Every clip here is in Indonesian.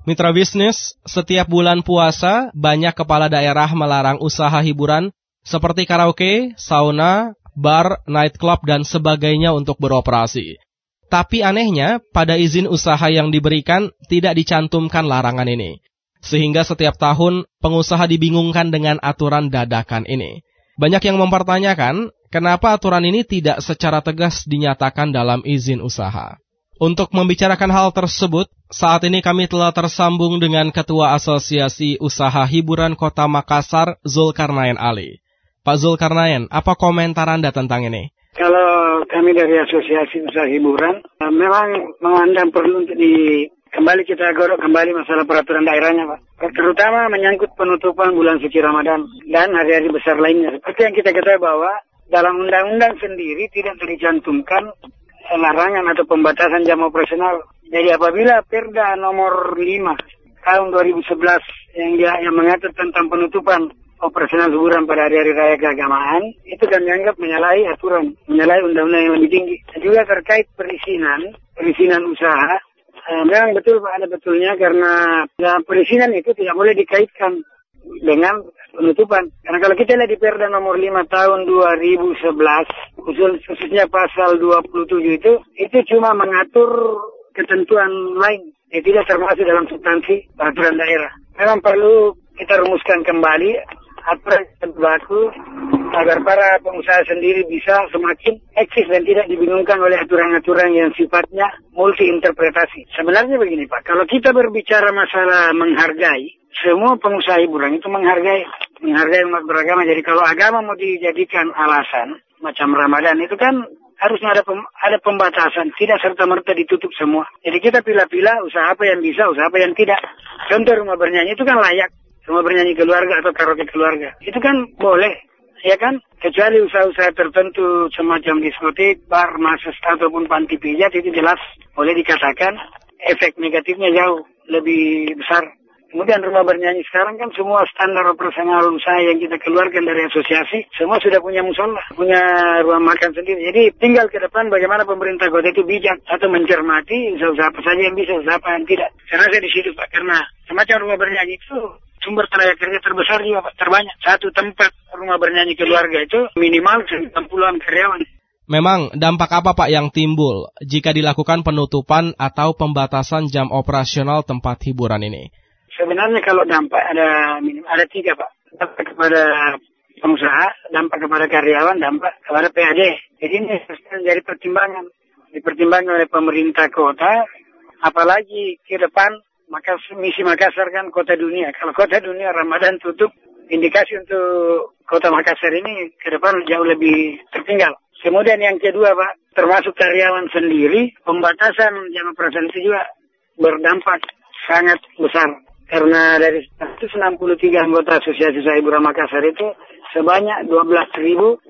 Mitra bisnis, setiap bulan puasa, banyak kepala daerah melarang usaha hiburan seperti karaoke, sauna, bar, nightclub, dan sebagainya untuk beroperasi. Tapi anehnya, pada izin usaha yang diberikan tidak dicantumkan larangan ini. Sehingga setiap tahun, pengusaha dibingungkan dengan aturan dadakan ini. Banyak yang mempertanyakan, kenapa aturan ini tidak secara tegas dinyatakan dalam izin usaha. Untuk membicarakan hal tersebut, saat ini kami telah tersambung dengan Ketua Asosiasi Usaha Hiburan Kota Makassar, Zulkarnain Ali. Pak Zulkarnain, apa komentar Anda tentang ini? Kalau kami dari Asosiasi Usaha Hiburan, memang memandang perlu untuk kembali kita godok kembali masalah peraturan daerahnya, Pak. Terutama menyangkut penutupan bulan suci Ramadan dan hari-hari besar lainnya. Seperti yang kita ketahui bahwa dalam undang-undang sendiri tidak dicantumkan larangan atau pembatasan jam operasional. Jadi apabila Perda nomor 5 tahun 2011 yang mengatur tentang penutupan operasional hiburan pada hari-hari raya keagamaan, itu kan dianggap menyalahi aturan, menyalahi undang-undang yang lebih tinggi. Dan juga terkait perizinan usaha, memang betul Pak, ada betulnya karena perizinan itu tidak boleh dikaitkan dengan penutupan. Karena kalau kita lihat di Perda nomor 5 tahun 2011, khususnya pasal 27 itu cuma mengatur ketentuan lain yang tidak termasuk dalam substansi peraturan daerah. Memang perlu kita rumuskan kembali aturan yang berlaku agar para pengusaha sendiri bisa semakin eksis dan tidak dibingungkan oleh aturan-aturan yang sifatnya multi interpretasi. Sebenarnya begini Pak, kalau kita berbicara masalah menghargai, semua pengusaha hiburan itu menghargai umat beragama. Jadi kalau agama mau dijadikan alasan macam Ramadan itu kan harusnya ada pembatasan, tidak serta-merta ditutup semua. Jadi kita pilih-pilih usaha apa yang bisa, usaha apa yang tidak. Contoh rumah bernyanyi itu kan layak, rumah bernyanyi keluarga atau karaoke keluarga. Itu kan boleh, ya kan? Kecuali usaha-usaha tertentu semacam diskotik, bar, mases ataupun panti pijat itu jelas boleh dikatakan efek negatifnya jauh lebih besar. Kemudian rumah bernyanyi sekarang kan semua standar operasional usaha yang kita keluarkan dari asosiasi, semua sudah punya musola, punya ruang makan sendiri. Jadi tinggal ke depan bagaimana pemerintah kota itu bijak atau mencermati usaha apa saja yang bisa, usaha apa yang tidak. Saya rasa di situ Pak, karena semacam rumah bernyanyi itu sumber tenaga kerja terbesar juga Pak, terbanyak. Satu tempat rumah bernyanyi keluarga itu minimal 90-an karyawan. Memang dampak apa Pak yang timbul jika dilakukan penutupan atau pembatasan jam operasional tempat hiburan ini? Sebenarnya kalau dampak ada 3 Pak. Dampak kepada pengusaha, dampak kepada karyawan, dampak kepada PAD. Jadi ini harus menjadi dipertimbangkan oleh pemerintah kota, apalagi ke depan misi Makassar kan kota dunia. Kalau kota dunia Ramadan tutup, indikasi untuk kota Makassar ini ke depan jauh lebih tertinggal. Kemudian yang kedua Pak, termasuk karyawan sendiri, pembatasan jam operasional itu juga berdampak sangat besar. Karena dari 163 anggota Asosiasi Usaha Hiburan Makassar itu sebanyak 12.316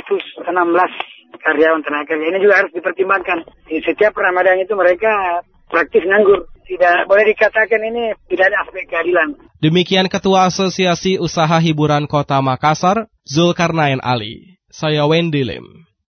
karyawan tenaga kerja. Ini juga harus dipertimbangkan. Di setiap Ramadan itu mereka praktis nganggur. Tidak boleh dikatakan ini tidak ada aspek keadilan. Demikian Ketua Asosiasi Usaha Hiburan Kota Makassar, Zulkarnain Ali. Saya Wendy Lim.